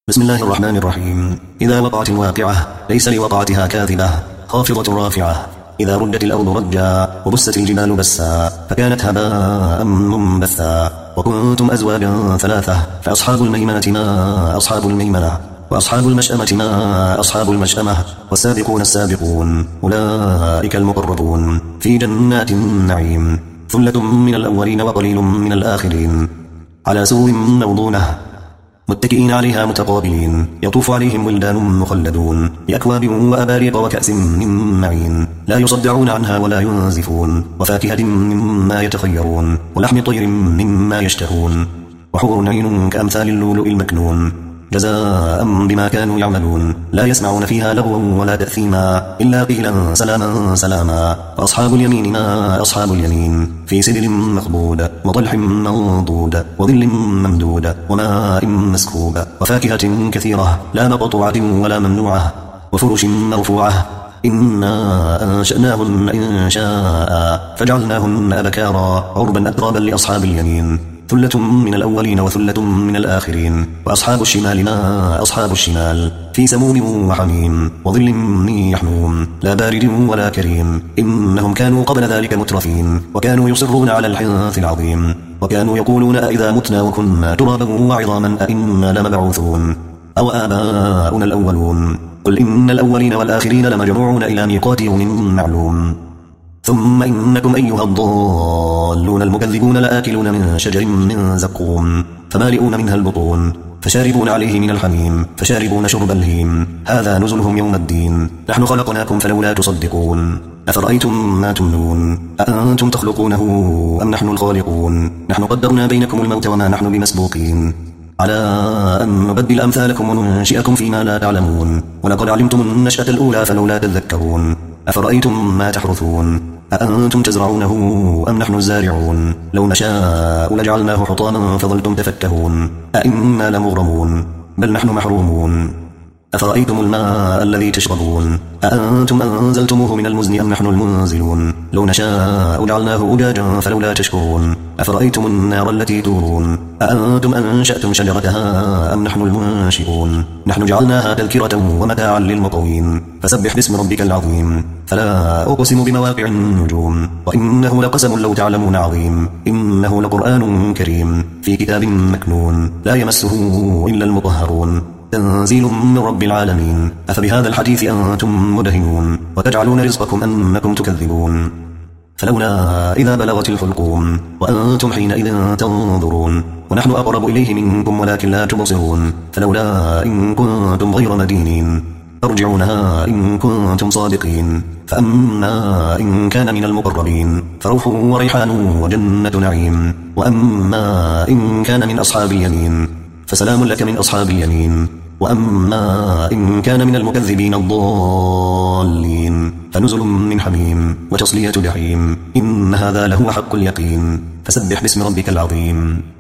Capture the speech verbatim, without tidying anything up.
بسم الله الرحمن الرحيم. إذا وقعت الواقعة ليس لوقعتها كاذبة خافضة رافعة. إذا ردت الأرض رجا وبست الجبال بسا فكانت هباء منبثا. وكنتم أزواجا ثلاثة فأصحاب الميمنة ما أصحاب الميمنة وأصحاب المشأمة ما أصحاب المشأمة والسابقون السابقون أولئك المقربون في جنات النعيم. ثلة من الأولين وقليل من الآخرين على سرر موضونة متكئين عليها متقابلين يطوف عليهم ولدان مخلدون بأكواب وأباريق وكأس من معين لا يصدعون عنها ولا ينزفون وفاكهة مما يتخيرون ولحم طير مما يشتهون وحور عين كأمثال اللؤلؤ المكنون جزاء بما كانوا يعملون لا يسمعون فيها لغوا ولا تأثيما إلا قيلا سلاما سلاما. وأصحاب اليمين ما أصحاب اليمين في سدر مخبود وطلح منضود وظل ممدود وماء مسكوب وفاكهة كثيرة لا مقطوعة ولا ممنوعة وفرش مرفوعة إنا أنشأناهن إنشاء فجعلناهن أبكارا عربا أترابا لأصحاب اليمين. ثلة من الأولين وثلة من الآخرين. وأصحاب الشمال ما أصحاب الشمال في سموم وحميم وظل من يحموم لا بارد ولا كريم إنهم كانوا قبل ذلك مترفين وكانوا يصرون على الحنث العظيم وكانوا يقولون أئذا متنا وكنا ترابا وعظاما أئنا لمبعوثون أو آباؤنا الأولون. قل إن الأولين والآخرين لمجموعون إلى ميقات يوم معلوم. ثم إنكم أيها الضالون المكذبون لآكلون من شجر من زقوم فمالئون منها البطون فشاربون عليه من الحميم فشاربون شرب الهيم هذا نزلهم يوم الدين. نحن خلقناكم فلولا تصدقون. أفرأيتم ما تمنون أأنتم تخلقونه أم نحن الخالقون. نحن قدرنا بينكم الموت وما نحن بمسبوقين على أن نبدل أمثالكم وننشئكم فيما لا تعلمون. ولقد علمتم النشأة الأولى فلولا تذكرون. أفرأيتم ما تحرثون أأنتم تزرعونه أم نحن الزارعون. لو نشاء لجعلناه حطاما فظلتم تفكهون أئنا لمغرمون بل نحن محرومون. أفرأيتم الماء الذي تشربون أأنتم أنزلتموه من المزن أم نحن المنزلون. لو نشاء جعلناه أجاجا فلولا تشكرون. أفرأيتم النار التي تورون أأنتم أنشأتم شجرتها أم نحن المنشئون. نحن جعلناها تذكرة ومتاعا للمطوين فسبح باسم ربك العظيم. فلا أقسم بمواقع النجوم وإنه لقسم لو تعلمون عظيم. إنه لقرآن كريم في كتاب مكنون لا يمسه إلا المطهرون تنزيل من رب العالمين. أفبهذا الحديث أنتم مدهنون وتجعلون رزقكم أنكم تكذبون. فلولا إذا بلغت الحلقوم وأنتم حينئذ تنظرون ونحن أقرب إليه منكم ولكن لا تبصرون. فلولا إن كنتم غير مدينين ترجعونها إن كنتم صادقين. فأما إن كان من المقربين فروح وريحان وجنة نعيم. وأما إن كان من أصحاب اليمين فسلام لك من أصحاب اليمين. وأما إن كان من المكذبين الضالين فنزل من حميم وتصلية جحيم. إن هذا لهو حق اليقين. فسبح باسم ربك العظيم.